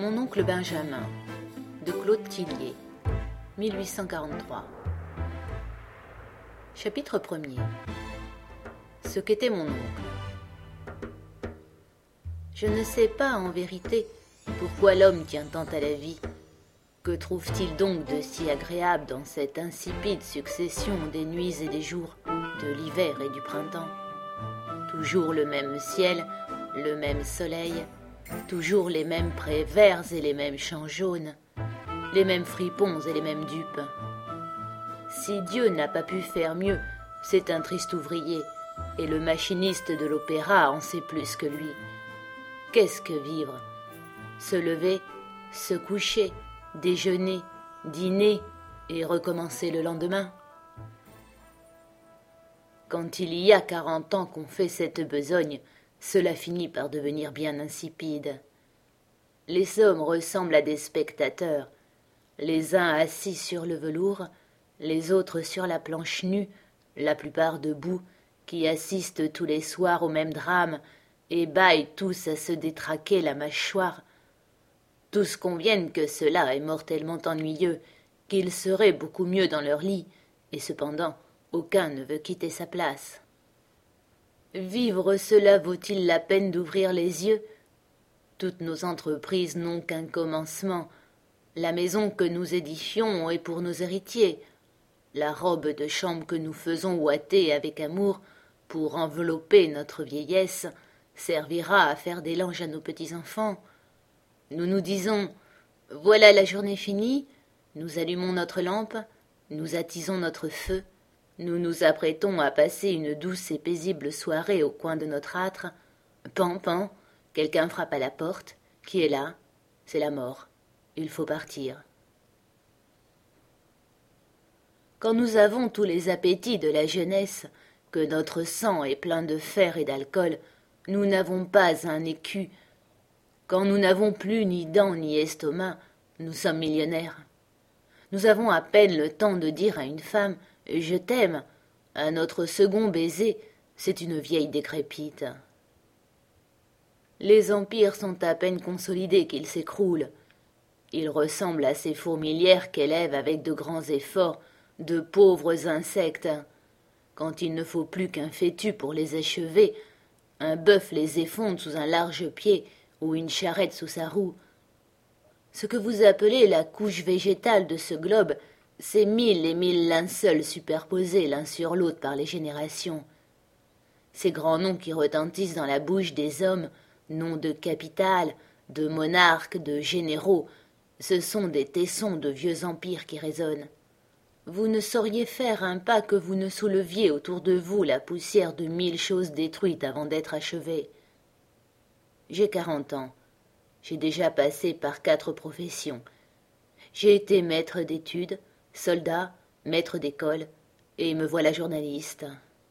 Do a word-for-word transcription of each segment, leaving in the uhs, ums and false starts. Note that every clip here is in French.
Mon oncle Benjamin, de Claude Tillier, mille huit cent quarante-trois. Chapitre premier. Ce qu'était mon oncle. Je ne sais pas, en vérité, pourquoi l'homme tient tant à la vie. Que trouve-t-il donc de si agréable dans cette insipide succession des nuits et des jours, de l'hiver et du printemps? Toujours le même ciel, le même soleil, toujours les mêmes prés verts et les mêmes champs jaunes, les mêmes fripons et les mêmes dupes. Si Dieu n'a pas pu faire mieux, c'est un triste ouvrier, et le machiniste de l'opéra en sait plus que lui. Qu'est-ce que vivre? Se lever, se coucher, déjeuner, dîner et recommencer le lendemain? Quand il y a quarante ans qu'on fait cette besogne, cela finit par devenir bien insipide. Les hommes ressemblent à des spectateurs, les uns assis sur le velours, les autres sur la planche nue, la plupart debout, qui assistent tous les soirs au même drame et bâillent tous à se détraquer la mâchoire. Tous conviennent que cela est mortellement ennuyeux, qu'ils seraient beaucoup mieux dans leur lit, et cependant aucun ne veut quitter sa place. Vivre, cela vaut-il la peine d'ouvrir les yeux? Toutes nos entreprises n'ont qu'un commencement. La maison que nous édifions est pour nos héritiers. La robe de chambre que nous faisons ouater avec amour pour envelopper notre vieillesse servira à faire des langes à nos petits-enfants. Nous nous disons « Voilà la journée finie », nous allumons notre lampe, nous attisons notre feu, nous nous apprêtons à passer une douce et paisible soirée au coin de notre âtre. Pan, pan, quelqu'un frappe à la porte. Qui est là? C'est la mort. Il faut partir. Quand nous avons tous les appétits de la jeunesse, que notre sang est plein de fer et d'alcool, nous n'avons pas un écu. Quand nous n'avons plus ni dents ni estomac, nous sommes millionnaires. Nous avons à peine le temps de dire à une femme « Je t'aime ». À notre second baiser, c'est une vieille décrépite. Les empires sont à peine consolidés qu'ils s'écroulent. Ils ressemblent à ces fourmilières qu'élèvent avec de grands efforts de pauvres insectes. Quand il ne faut plus qu'un fétu pour les achever, un bœuf les effonde sous un large pied ou une charrette sous sa roue. Ce que vous appelez la couche végétale de ce globe, c'est mille et mille linceuls superposés l'un sur l'autre par les générations. Ces grands noms qui retentissent dans la bouche des hommes, noms de capitales, de monarques, de généraux, ce sont des tessons de vieux empires qui résonnent. Vous ne sauriez faire un pas que vous ne souleviez autour de vous la poussière de mille choses détruites avant d'être achevées. J'ai quarante ans. J'ai déjà passé par quatre professions. J'ai été maître d'études, soldat, maître d'école, et me voilà journaliste.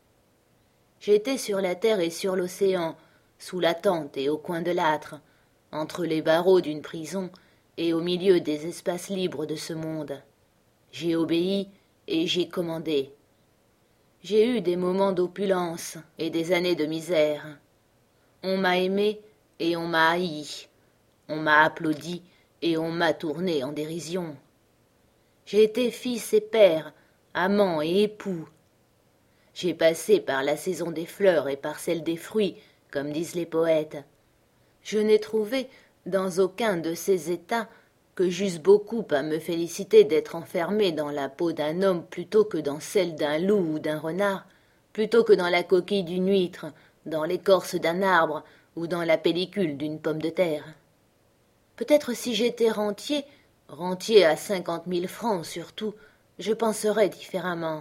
J'ai été sur la terre et sur l'océan, sous la tente et au coin de l'âtre, entre les barreaux d'une prison et au milieu des espaces libres de ce monde. J'ai obéi et j'ai commandé. J'ai eu des moments d'opulence et des années de misère. On m'a aimé et on m'a haï. On m'a applaudi et on m'a tourné en dérision. J'ai été fils et père, amant et époux. J'ai passé par la saison des fleurs et par celle des fruits, comme disent les poètes. Je n'ai trouvé, dans aucun de ces états, que j'eusse beaucoup à me féliciter d'être enfermé dans la peau d'un homme plutôt que dans celle d'un loup ou d'un renard, plutôt que dans la coquille d'une huître, dans l'écorce d'un arbre ou dans la pellicule d'une pomme de terre. Peut-être si j'étais rentier, rentier à cinquante mille francs surtout, je penserais différemment.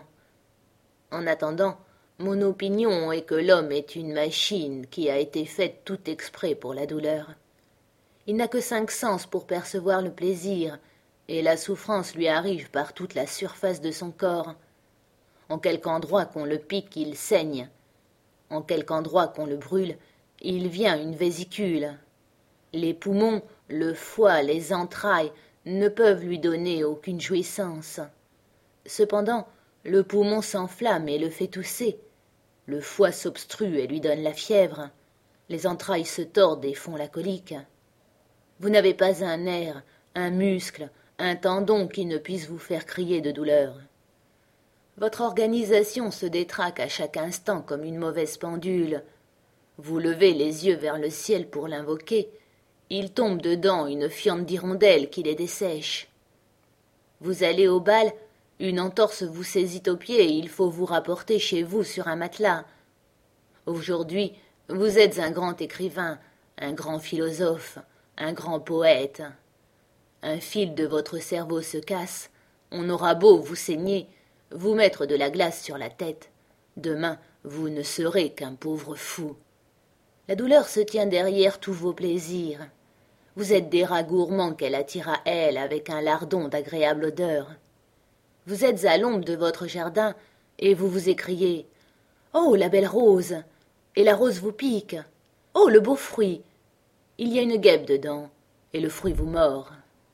En attendant, mon opinion est que l'homme est une machine qui a été faite tout exprès pour la douleur. Il n'a que cinq sens pour percevoir le plaisir, et la souffrance lui arrive par toute la surface de son corps. En quelque endroit qu'on le pique, il saigne. En quelque endroit qu'on le brûle, il vient une vésicule. Les poumons, le foie, les entrailles ne peuvent lui donner aucune jouissance. Cependant, le poumon s'enflamme et le fait tousser. Le foie s'obstrue et lui donne la fièvre. Les entrailles se tordent et font la colique. Vous n'avez pas un nerf, un muscle, un tendon qui ne puisse vous faire crier de douleur. Votre organisation se détraque à chaque instant comme une mauvaise pendule. Vous levez les yeux vers le ciel pour l'invoquer, il tombe dedans une fiente d'hirondelle qui les dessèche. Vous allez au bal, une entorse vous saisit aux pieds et il faut vous rapporter chez vous sur un matelas. Aujourd'hui, vous êtes un grand écrivain, un grand philosophe, un grand poète. Un fil de votre cerveau se casse, on aura beau vous saigner, vous mettre de la glace sur la tête. Demain, vous ne serez qu'un pauvre fou. La douleur se tient derrière tous vos plaisirs. Vous êtes des rats gourmands qu'elle attire à elle avec un lardon d'agréable odeur. Vous êtes à l'ombre de votre jardin et vous vous écriez « Oh, la belle rose !» Et la rose vous pique. « Oh, le beau fruit !» Il y a une guêpe dedans et le fruit vous mord.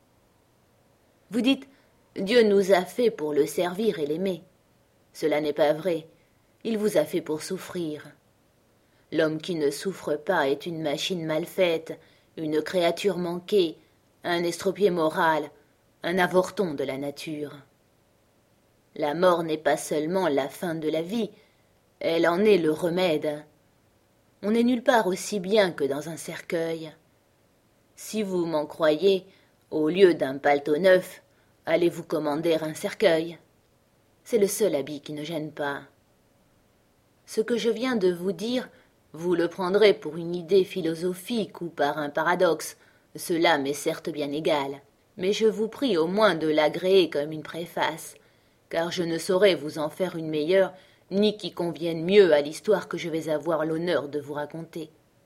Vous dites « Dieu nous a fait pour le servir et l'aimer ». Cela n'est pas vrai. Il vous a fait pour souffrir. L'homme qui ne souffre pas est une machine mal faite, une créature manquée, un estropié moral, un avorton de la nature. La mort n'est pas seulement la fin de la vie, elle en est le remède. On n'est nulle part aussi bien que dans un cercueil. Si vous m'en croyez, au lieu d'un paletot neuf, allez vous commander un cercueil. C'est le seul habit qui ne gêne pas. Ce que je viens de vous dire, vous le prendrez pour une idée philosophique ou par un paradoxe, cela m'est certes bien égal, mais je vous prie au moins de l'agréer comme une préface, car je ne saurais vous en faire une meilleure, ni qui convienne mieux à l'histoire que je vais avoir l'honneur de vous raconter.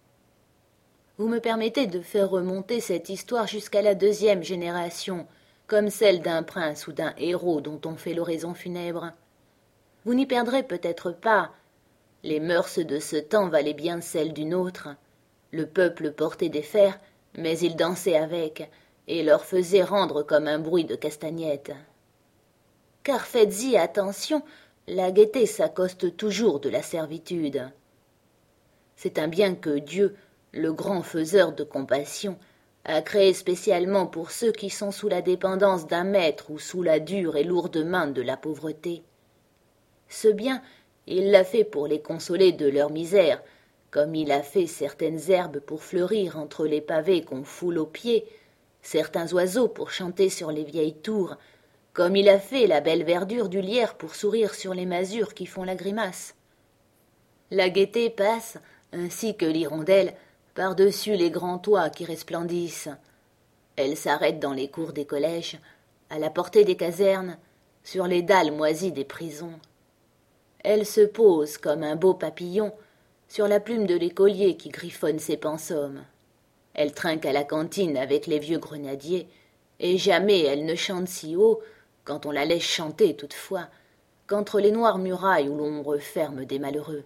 Vous me permettez de faire remonter cette histoire jusqu'à la deuxième génération, comme celle d'un prince ou d'un héros dont on fait l'oraison funèbre. Vous n'y perdrez peut-être pas. Les mœurs de ce temps valaient bien celles d'une autre. Le peuple portait des fers, mais il dansait avec, et leur faisait rendre comme un bruit de castagnettes. Car faites-y attention, la gaieté s'accoste toujours de la servitude. C'est un bien que Dieu, le grand faiseur de compassion, a créé spécialement pour ceux qui sont sous la dépendance d'un maître ou sous la dure et lourde main de la pauvreté. Ce bien, il l'a fait pour les consoler de leur misère, comme il a fait certaines herbes pour fleurir entre les pavés qu'on foule aux pieds, certains oiseaux pour chanter sur les vieilles tours, comme il a fait la belle verdure du lierre pour sourire sur les masures qui font la grimace. La gaieté passe, ainsi que l'hirondelle, par-dessus les grands toits qui resplendissent. Elle s'arrête dans les cours des collèges, à la portée des casernes, sur les dalles moisies des prisons. Elle se pose comme un beau papillon sur la plume de l'écolier qui griffonne ses pensums. Elle trinque à la cantine avec les vieux grenadiers, et jamais elle ne chante si haut, quand on la laisse chanter toutefois, qu'entre les noires murailles où l'on referme des malheureux.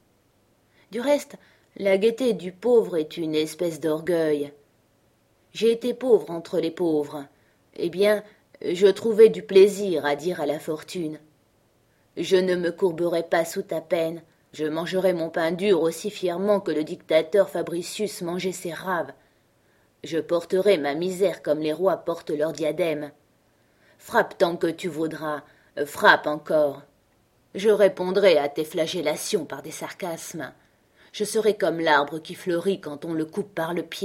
Du reste, la gaieté du pauvre est une espèce d'orgueil. J'ai été pauvre entre les pauvres. Eh bien, je trouvais du plaisir à dire à la fortune « Je ne me courberai pas sous ta peine, je mangerai mon pain dur aussi fièrement que le dictateur Fabricius mangeait ses raves. Je porterai ma misère comme les rois portent leur diadème. Frappe tant que tu voudras, frappe encore. Je répondrai à tes flagellations par des sarcasmes. Je serai comme l'arbre qui fleurit quand on le coupe par le pied. »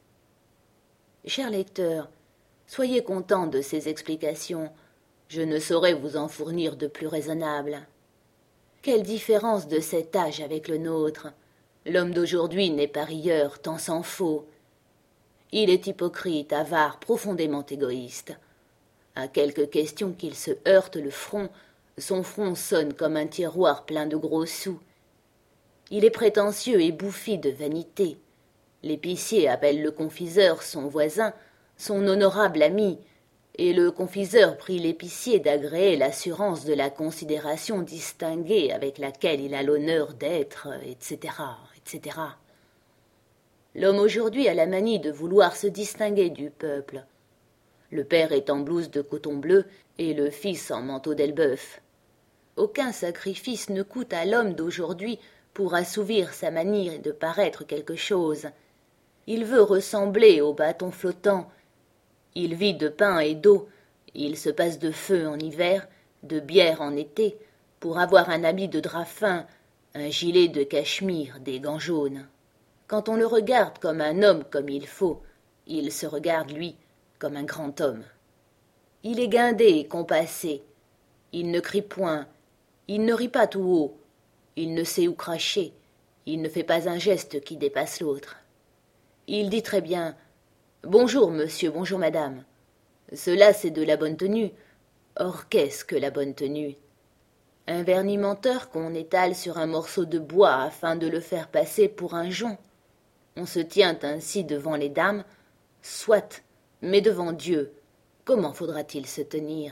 Cher lecteur, soyez content de ces explications. Je ne saurais vous en fournir de plus raisonnables. Quelle différence de cet âge avec le nôtre! L'homme d'aujourd'hui n'est pas rieur, tant s'en faut. Il est hypocrite, avare, profondément égoïste. À quelque question qu'il se heurte le front, son front sonne comme un tiroir plein de gros sous. Il est prétentieux et bouffi de vanité. L'épicier appelle le confiseur son voisin, son honorable ami, et le confiseur prie l'épicier d'agréer l'assurance de la considération distinguée avec laquelle il a l'honneur d'être, et cetera, et cetera. L'homme aujourd'hui a la manie de vouloir se distinguer du peuple. Le père est en blouse de coton bleu et le fils en manteau d'elbeuf. Aucun sacrifice ne coûte à l'homme d'aujourd'hui pour assouvir sa manie de paraître quelque chose. Il veut ressembler au bâton flottant. Il vit de pain et d'eau. Il se passe de feu en hiver, de bière en été, pour avoir un habit de drap fin, un gilet de cachemire, des gants jaunes. Quand on le regarde comme un homme comme il faut, il se regarde, lui, comme un grand homme. Il est guindé et compassé. Il ne crie point. Il ne rit pas tout haut. Il ne sait où cracher. Il ne fait pas un geste qui dépasse l'autre. Il dit très bien « Bonjour, monsieur, bonjour, madame ». Cela, c'est de la bonne tenue. Or, qu'est-ce que la bonne tenue? Un vernis menteur qu'on étale sur un morceau de bois afin de le faire passer pour un jonc. On se tient ainsi devant les dames, soit, mais devant Dieu, comment faudra-t-il se tenir?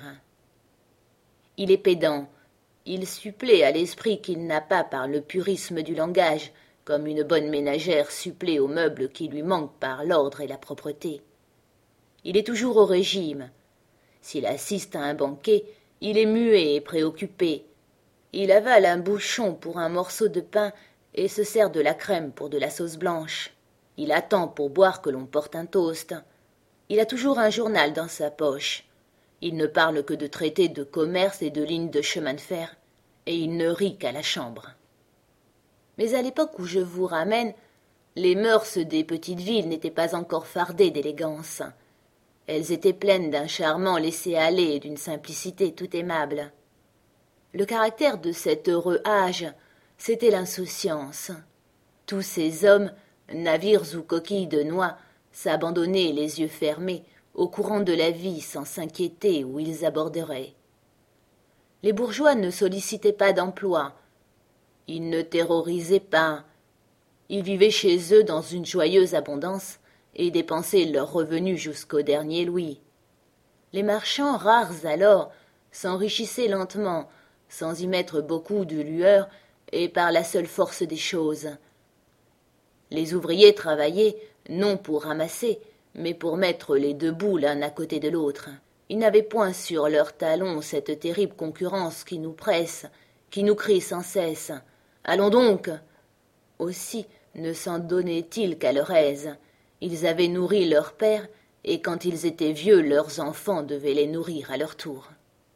Il est pédant, il supplée à l'esprit qu'il n'a pas par le purisme du langage, comme une bonne ménagère supplée aux meubles qui lui manquent par l'ordre et la propreté. Il est toujours au régime. S'il assiste à un banquet, il est muet et préoccupé. Il avale un bouchon pour un morceau de pain et se sert de la crème pour de la sauce blanche. Il attend pour boire que l'on porte un toast. Il a toujours un journal dans sa poche. Il ne parle que de traités de commerce et de lignes de chemin de fer, et il ne rit qu'à la chambre. Mais à l'époque où je vous ramène, les mœurs des petites villes n'étaient pas encore fardées d'élégance. Elles étaient pleines d'un charmant laisser-aller et d'une simplicité tout aimable. Le caractère de cet heureux âge, c'était l'insouciance. Tous ces hommes, navires ou coquilles de noix, s'abandonnaient les yeux fermés au courant de la vie sans s'inquiéter où ils aborderaient. Les bourgeois ne sollicitaient pas d'emploi. Ils ne terrorisaient pas. Ils vivaient chez eux dans une joyeuse abondance et dépensaient leurs revenus jusqu'au dernier louis. Les marchands rares alors s'enrichissaient lentement, sans y mettre beaucoup de lueur et par la seule force des choses. Les ouvriers travaillaient non pour ramasser, mais pour mettre les deux bouts l'un à côté de l'autre. Ils n'avaient point sur leurs talons cette terrible concurrence qui nous presse, qui nous crie sans cesse « Allons donc !» Aussi ne s'en donnaient-ils qu'à leur aise. Ils avaient nourri leur père, et quand ils étaient vieux, leurs enfants devaient les nourrir à leur tour.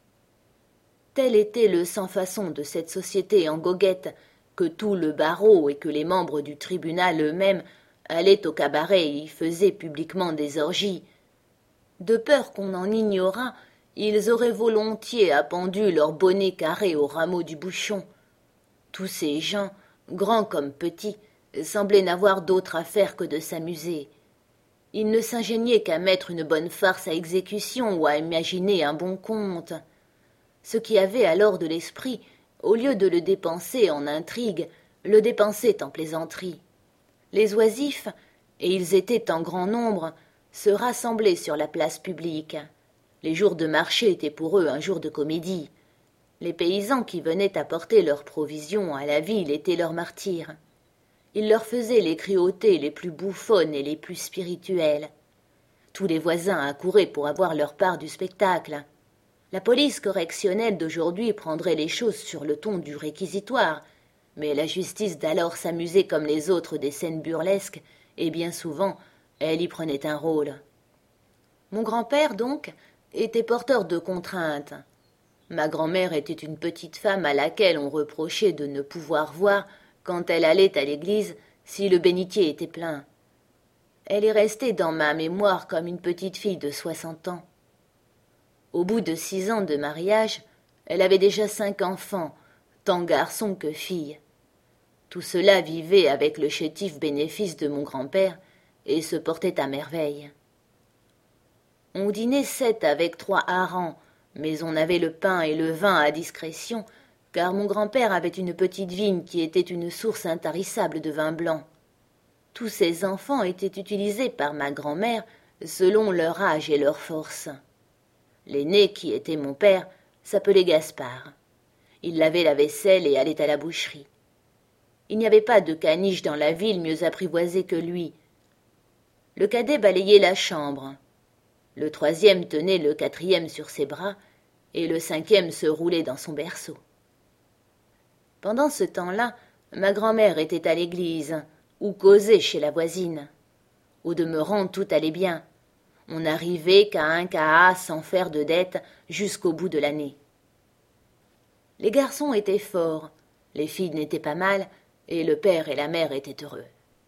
Tel était le sans-façon de cette société en goguette, que tout le barreau et que les membres du tribunal eux-mêmes allaient au cabaret et y faisaient publiquement des orgies. De peur qu'on en ignorât, ils auraient volontiers appendu leur bonnet carré au rameau du bouchon. Tous ces gens, grands comme petits, semblaient n'avoir d'autre affaire que de s'amuser. Ils ne s'ingéniaient qu'à mettre une bonne farce à exécution ou à imaginer un bon conte. Ceux qui avaient alors de l'esprit, au lieu de le dépenser en intrigues, le dépensaient en plaisanteries. Les oisifs, et ils étaient en grand nombre, se rassemblaient sur la place publique. Les jours de marché étaient pour eux un jour de comédie. Les paysans qui venaient apporter leurs provisions à la ville étaient leurs martyrs. Ils leur faisaient les cruautés les plus bouffonnes et les plus spirituelles. Tous les voisins accouraient pour avoir leur part du spectacle. La police correctionnelle d'aujourd'hui prendrait les choses sur le ton du réquisitoire, mais la justice d'alors s'amusait comme les autres des scènes burlesques, et bien souvent elle y prenait un rôle. Mon grand-père, donc, était porteur de contraintes. Ma grand-mère était une petite femme à laquelle on reprochait de ne pouvoir voir, quand elle allait à l'église, si le bénitier était plein. Elle est restée dans ma mémoire comme une petite fille de soixante ans. Au bout de six ans de mariage, elle avait déjà cinq enfants, tant garçons que filles. Tout cela vivait avec le chétif bénéfice de mon grand-père et se portait à merveille. On dînait sept avec trois harengs, mais on avait le pain et le vin à discrétion, car mon grand-père avait une petite vigne qui était une source intarissable de vin blanc. Tous ces enfants étaient utilisés par ma grand-mère selon leur âge et leur force. L'aîné, qui était mon père, s'appelait Gaspard. Il lavait la vaisselle et allait à la boucherie. Il n'y avait pas de caniche dans la ville mieux apprivoisée que lui. Le cadet balayait la chambre. Le troisième tenait le quatrième sur ses bras, et le cinquième se roulait dans son berceau. Pendant ce temps-là, ma grand-mère était à l'église, ou causait chez la voisine. Au demeurant, tout allait bien. On n'arrivait qu'à un caha sans faire de dette jusqu'au bout de l'année. Les garçons étaient forts, les filles n'étaient pas mal, et le père et la mère étaient heureux.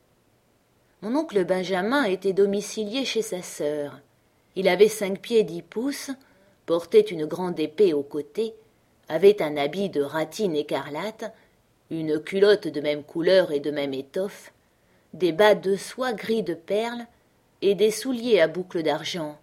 Mon oncle Benjamin était domicilié chez sa sœur. Il avait cinq pieds dix pouces, portait une grande épée au côté, avait un habit de ratine écarlate, une culotte de même couleur et de même étoffe, des bas de soie gris de perles et des souliers à boucles d'argent.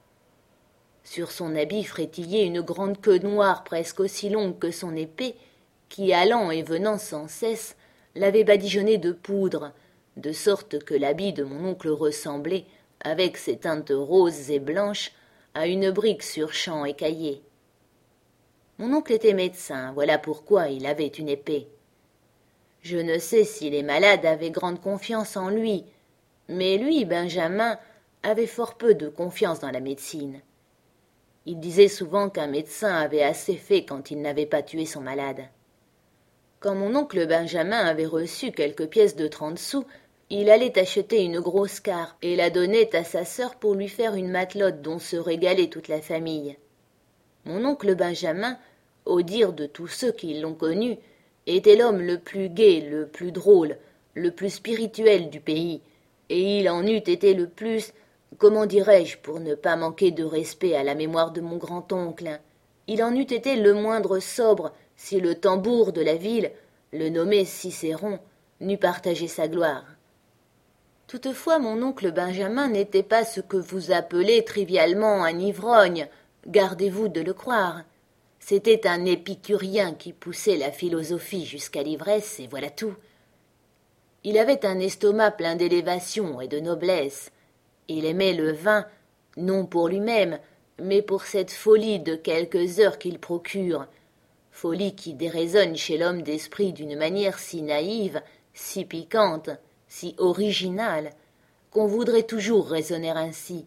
Sur son habit frétillait une grande queue noire presque aussi longue que son épée, qui, allant et venant sans cesse, l'avait badigeonné de poudre, de sorte que l'habit de mon oncle ressemblait, avec ses teintes roses et blanches, à une brique sur champ écaillé. Mon oncle était médecin, voilà pourquoi il avait une épée. Je ne sais si les malades avaient grande confiance en lui, mais lui, Benjamin, avait fort peu de confiance dans la médecine. Il disait souvent qu'un médecin avait assez fait quand il n'avait pas tué son malade. Quand mon oncle Benjamin avait reçu quelques pièces de trente sous, il allait acheter une grosse carpe et la donnait à sa sœur pour lui faire une matelote dont se régalait toute la famille. Mon oncle Benjamin, au dire de tous ceux qui l'ont connu, était l'homme le plus gai, le plus drôle, le plus spirituel du pays, et il en eût été le plus, comment dirais-je, pour ne pas manquer de respect à la mémoire de mon grand-oncle, il en eût été le moindre sobre si le tambour de la ville, le nommé Cicéron, n'eût partagé sa gloire. Toutefois, mon oncle Benjamin n'était pas ce que vous appelez trivialement un ivrogne, gardez-vous de le croire. C'était un épicurien qui poussait la philosophie jusqu'à l'ivresse, et voilà tout. Il avait un estomac plein d'élévation et de noblesse. Il aimait le vin, non pour lui-même, mais pour cette folie de quelques heures qu'il procure, folie qui déraisonne chez l'homme d'esprit d'une manière si naïve, si piquante, si originale, qu'on voudrait toujours raisonner ainsi.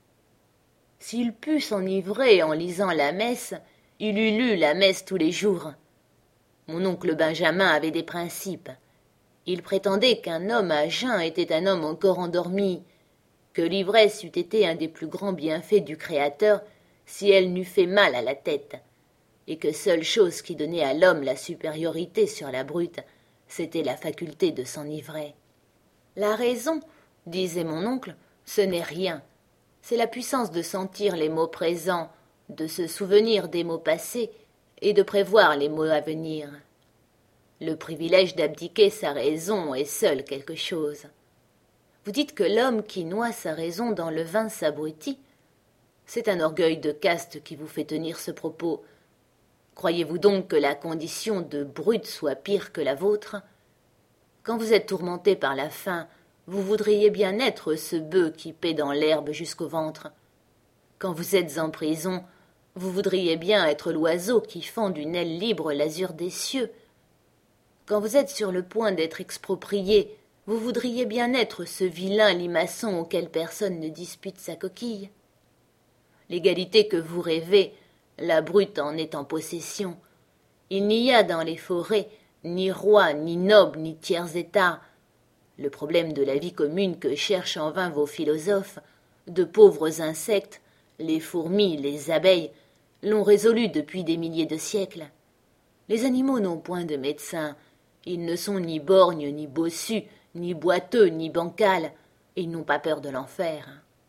S'il put s'enivrer en lisant la messe, il eût lu la messe tous les jours. Mon oncle Benjamin avait des principes. Il prétendait qu'un homme à jeun était un homme encore endormi, que l'ivresse eût été un des plus grands bienfaits du Créateur si elle n'eût fait mal à la tête, et que seule chose qui donnait à l'homme la supériorité sur la brute, c'était la faculté de s'enivrer. La raison, disait mon oncle, ce n'est rien. C'est la puissance de sentir les mots présents, de se souvenir des mots passés et de prévoir les mots à venir. Le privilège d'abdiquer sa raison est seul quelque chose. Vous dites que l'homme qui noie sa raison dans le vin s'abrutit. C'est un orgueil de caste qui vous fait tenir ce propos. Croyez-vous donc que la condition de brute soit pire que la vôtre ? Quand vous êtes tourmenté par la faim, vous voudriez bien être ce bœuf qui paie dans l'herbe jusqu'au ventre. Quand vous êtes en prison, vous voudriez bien être l'oiseau qui fend d'une aile libre l'azur des cieux. Quand vous êtes sur le point d'être exproprié, vous voudriez bien être ce vilain limaçon auquel personne ne dispute sa coquille. L'égalité que vous rêvez, la brute en est en possession. Il n'y a dans les forêts ni roi, ni noble, ni tiers-état. Le problème de la vie commune que cherchent en vain vos philosophes, de pauvres insectes, les fourmis, les abeilles, l'ont résolu depuis des milliers de siècles. Les animaux n'ont point de médecin, ils ne sont ni borgnes, ni bossus, ni boiteux, ni bancals, et ils n'ont pas peur de l'enfer.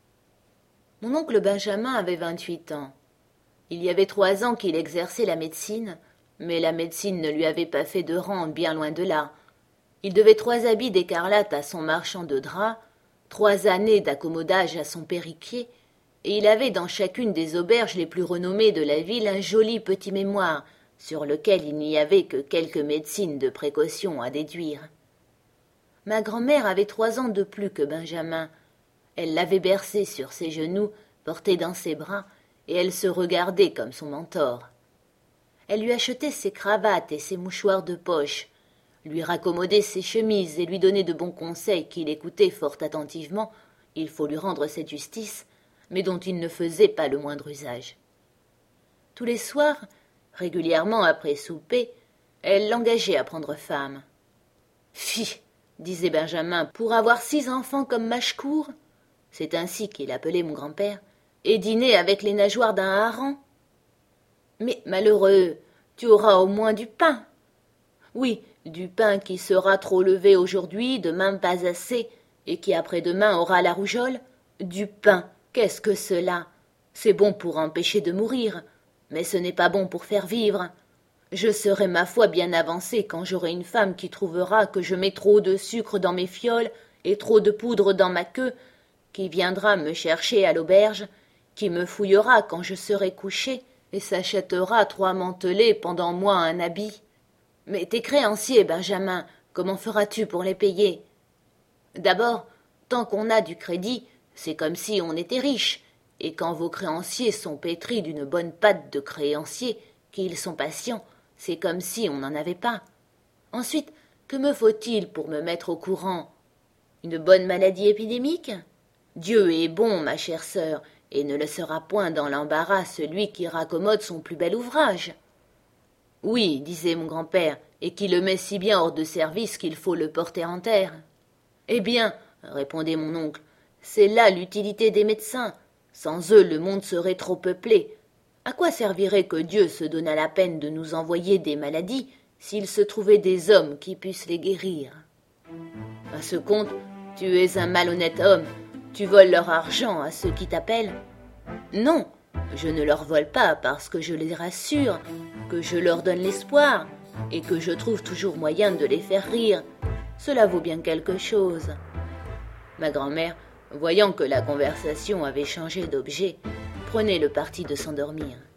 Mon oncle Benjamin avait vingt-huit ans. Il y avait trois ans qu'il exerçait la médecine, mais la médecine ne lui avait pas fait de rente, bien loin de là. Il devait trois habits d'écarlate à son marchand de draps, trois années d'accommodage à son perruquier, et il avait dans chacune des auberges les plus renommées de la ville un joli petit mémoire, sur lequel il n'y avait que quelques médecines de précaution à déduire. Ma grand-mère avait trois ans de plus que Benjamin. Elle l'avait bercé sur ses genoux, porté dans ses bras, et elle se regardait comme son mentor. Elle lui achetait ses cravates et ses mouchoirs de poche, lui raccommodait ses chemises et lui donnait de bons conseils qu'il écoutait fort attentivement, il faut lui rendre cette justice, mais dont il ne faisait pas le moindre usage. Tous les soirs, régulièrement après souper, elle l'engageait à prendre femme. « Fi !» disait Benjamin, « pour avoir six enfants comme Mâchecour, c'est ainsi qu'il appelait mon grand-père, et dîner avec les nageoires d'un hareng. Mais, malheureux, tu auras au moins du pain. Oui, du pain qui sera trop levé aujourd'hui, demain pas assez, et qui après-demain aura la rougeole. Du pain, qu'est-ce que cela? C'est bon pour empêcher de mourir, mais ce n'est pas bon pour faire vivre. Je serai ma foi bien avancée quand j'aurai une femme qui trouvera que je mets trop de sucre dans mes fioles et trop de poudre dans ma queue, qui viendra me chercher à l'auberge, qui me fouillera quand je serai couché et s'achètera trois mantelets pendant moi un habit. Mais tes créanciers, Benjamin, comment feras-tu pour les payer? D'abord, tant qu'on a du crédit, c'est comme si on était riche, et quand vos créanciers sont pétris d'une bonne pâte de créanciers, qu'ils sont patients, c'est comme si on n'en avait pas. Ensuite, que me faut-il pour me mettre au courant? Une bonne maladie épidémique? Dieu est bon, ma chère sœur, et ne laissera point dans l'embarras celui qui raccommode son plus bel ouvrage. Oui, disait mon grand-père, et qui le met si bien hors de service qu'il faut le porter en terre. Eh bien, répondait mon oncle, c'est là l'utilité des médecins. Sans eux, le monde serait trop peuplé. À quoi servirait que Dieu se donnât la peine de nous envoyer des maladies s'il se trouvait des hommes qui puissent les guérir? À ce compte, tu es un malhonnête homme. Tu voles leur argent à ceux qui t'appellent? Non, je ne leur vole pas parce que je les rassure, que je leur donne l'espoir et que je trouve toujours moyen de les faire rire. Cela vaut bien quelque chose. Ma grand-mère, voyant que la conversation avait changé d'objet, prenait le parti de s'endormir.